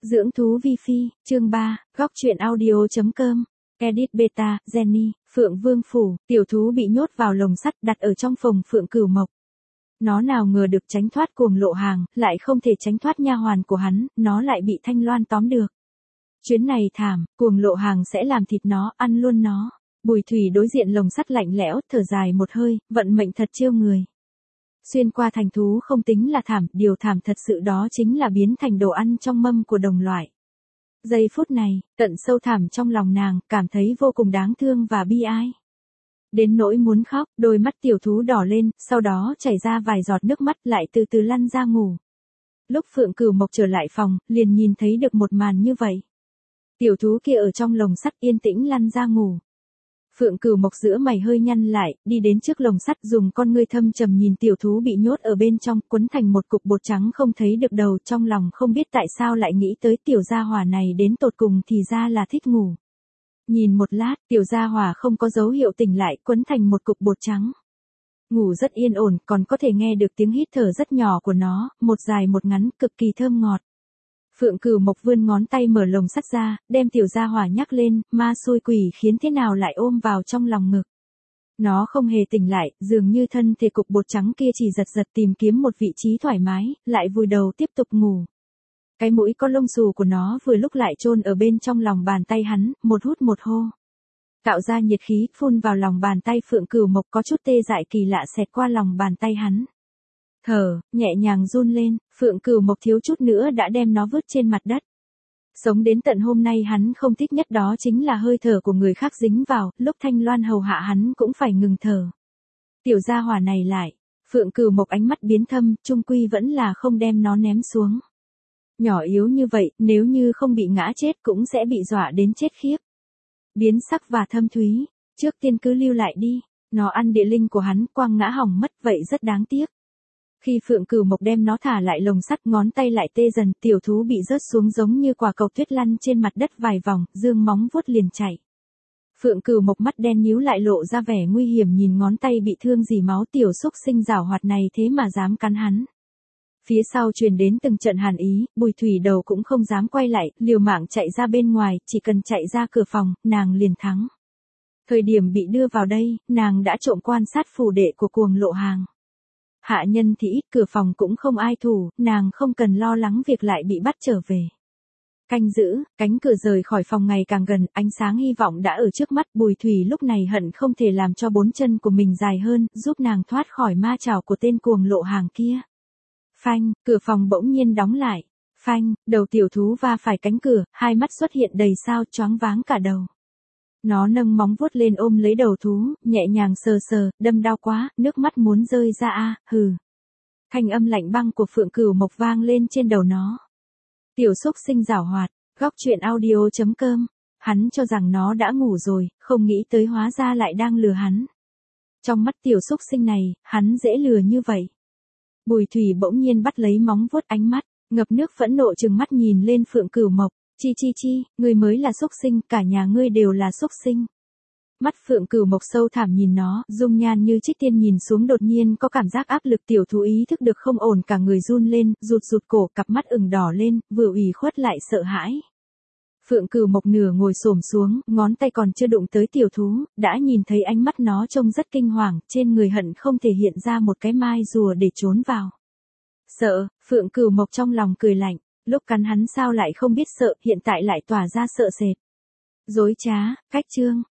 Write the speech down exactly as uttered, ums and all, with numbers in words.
Dưỡng thú vi phi, chương ba, góc truyện audio.com. Edit beta, Jenny, Phượng Vương Phủ, tiểu thú bị nhốt vào lồng sắt đặt ở trong phòng Phượng Cửu Mộc. Nó nào ngờ được tránh thoát Cuồng Lộ Hàng, lại không thể tránh thoát nha hoàn của hắn, nó lại bị Thanh Loan tóm được. Chuyến này thảm, Cuồng Lộ Hàng sẽ làm thịt nó, ăn luôn nó. Bùi Thủy đối diện lồng sắt lạnh lẽo, thở dài một hơi, vận mệnh thật trêu người. Xuyên qua thành thú không tính là thảm, điều thảm thật sự đó chính là biến thành đồ ăn trong mâm của đồng loại. Giây phút này, tận sâu thẳm trong lòng nàng, cảm thấy vô cùng đáng thương và bi ai. Đến nỗi muốn khóc, đôi mắt tiểu thú đỏ lên, sau đó chảy ra vài giọt nước mắt lại từ từ lăn ra ngủ. Lúc Phượng Cửu Mộc trở lại phòng, liền nhìn thấy được một màn như vậy. Tiểu thú kia ở trong lồng sắt yên tĩnh lăn ra ngủ. Phượng Cửu Mộc giữa mày hơi nhăn lại, đi đến trước lồng sắt dùng con ngươi thâm trầm nhìn tiểu thú bị nhốt ở bên trong, quấn thành một cục bột trắng không thấy được đầu, trong lòng không biết tại sao lại nghĩ tới tiểu gia hỏa này đến tột cùng thì ra là thích ngủ. Nhìn một lát, tiểu gia hỏa không có dấu hiệu tỉnh lại, quấn thành một cục bột trắng. Ngủ rất yên ổn, còn có thể nghe được tiếng hít thở rất nhỏ của nó, một dài một ngắn, cực kỳ thơm ngọt. Phượng Cửu Mộc vươn ngón tay mở lồng sắt ra, đem tiểu gia hỏa nhắc lên, ma xui quỷ khiến thế nào lại ôm vào trong lòng ngực. Nó không hề tỉnh lại, dường như thân thể cục bột trắng kia chỉ giật giật tìm kiếm một vị trí thoải mái, lại vùi đầu tiếp tục ngủ. Cái mũi có lông xù của nó vừa lúc lại chôn ở bên trong lòng bàn tay hắn, một hút một hô. Tạo ra nhiệt khí, phun vào lòng bàn tay Phượng Cửu Mộc có chút tê dại kỳ lạ xẹt qua lòng bàn tay hắn. Thở, nhẹ nhàng run lên, Phượng Cửu Mộc thiếu chút nữa đã đem nó vứt trên mặt đất. Sống đến tận hôm nay hắn không thích nhất đó chính là hơi thở của người khác dính vào, lúc Thanh Loan hầu hạ hắn cũng phải ngừng thở. Tiểu gia hỏa này lại, Phượng Cửu Mộc ánh mắt biến thâm, chung quy vẫn là không đem nó ném xuống. Nhỏ yếu như vậy, nếu như không bị ngã chết cũng sẽ bị dọa đến chết khiếp. Biến sắc và thâm thúy, trước tiên cứ lưu lại đi, nó ăn địa linh của hắn, quăng ngã hỏng mất vậy rất đáng tiếc. Khi Phượng Cửu Mộc đem nó thả lại lồng sắt, ngón tay lại tê dần, tiểu thú bị rớt xuống giống như quả cầu tuyết lăn trên mặt đất vài vòng, dương móng vuốt liền chạy. Phượng Cửu Mộc mắt đen nhíu lại lộ ra vẻ nguy hiểm nhìn ngón tay bị thương rỉ máu tiểu xúc sinh giảo hoạt này thế mà dám cắn hắn. Phía sau truyền đến từng trận hàn ý, Bùi Thủy đầu cũng không dám quay lại, liều mạng chạy ra bên ngoài, chỉ cần chạy ra cửa phòng, nàng liền thắng. Thời điểm bị đưa vào đây, nàng đã trộm quan sát phủ đệ của Cuồng Lộ Hàng. Hạ nhân thì ít, cửa phòng cũng không ai thủ, nàng không cần lo lắng việc lại bị bắt trở về. Canh giữ, cánh cửa rời khỏi phòng ngày càng gần, ánh sáng hy vọng đã ở trước mắt, Bùi Thủy lúc này hận không thể làm cho bốn chân của mình dài hơn, giúp nàng thoát khỏi ma chảo của tên Cuồng Lộ Hàng kia. Phanh, cửa phòng bỗng nhiên đóng lại. Phanh, đầu tiểu thú va phải cánh cửa, hai mắt xuất hiện đầy sao, choáng váng cả đầu. Nó nâng móng vuốt lên ôm lấy đầu thú, nhẹ nhàng sờ sờ, đâm đau quá, nước mắt muốn rơi ra a, hừ. Thanh âm lạnh băng của Phượng Cửu Mộc vang lên trên đầu nó. Tiểu xúc sinh giảo hoạt, góc truyện audio.com. Hắn cho rằng nó đã ngủ rồi, không nghĩ tới hóa ra lại đang lừa hắn. Trong mắt tiểu xúc sinh này, hắn dễ lừa như vậy. Bùi Thủy bỗng nhiên bắt lấy móng vuốt, ánh mắt ngập nước phẫn nộ trừng mắt nhìn lên Phượng Cửu Mộc. Chi chi chi, ngươi mới là xúc sinh, cả nhà ngươi đều là xúc sinh. Mắt Phượng Cửu Mộc sâu thẳm nhìn nó, dung nhan như trích tiên nhìn xuống đột nhiên có cảm giác áp lực, tiểu thú ý thức được không ổn cả người run lên, rụt rụt cổ, cặp mắt ửng đỏ lên, vừa ủy khuất lại sợ hãi. Phượng Cửu Mộc nửa ngồi xổm xuống, ngón tay còn chưa đụng tới tiểu thú, đã nhìn thấy ánh mắt nó trông rất kinh hoàng, trên người hận không thể hiện ra một cái mai rùa để trốn vào. Sợ, Phượng Cửu Mộc trong lòng cười lạnh. Lúc cắn hắn sao lại không biết sợ, hiện tại lại tỏa ra sợ sệt. Dối trá, cách chương.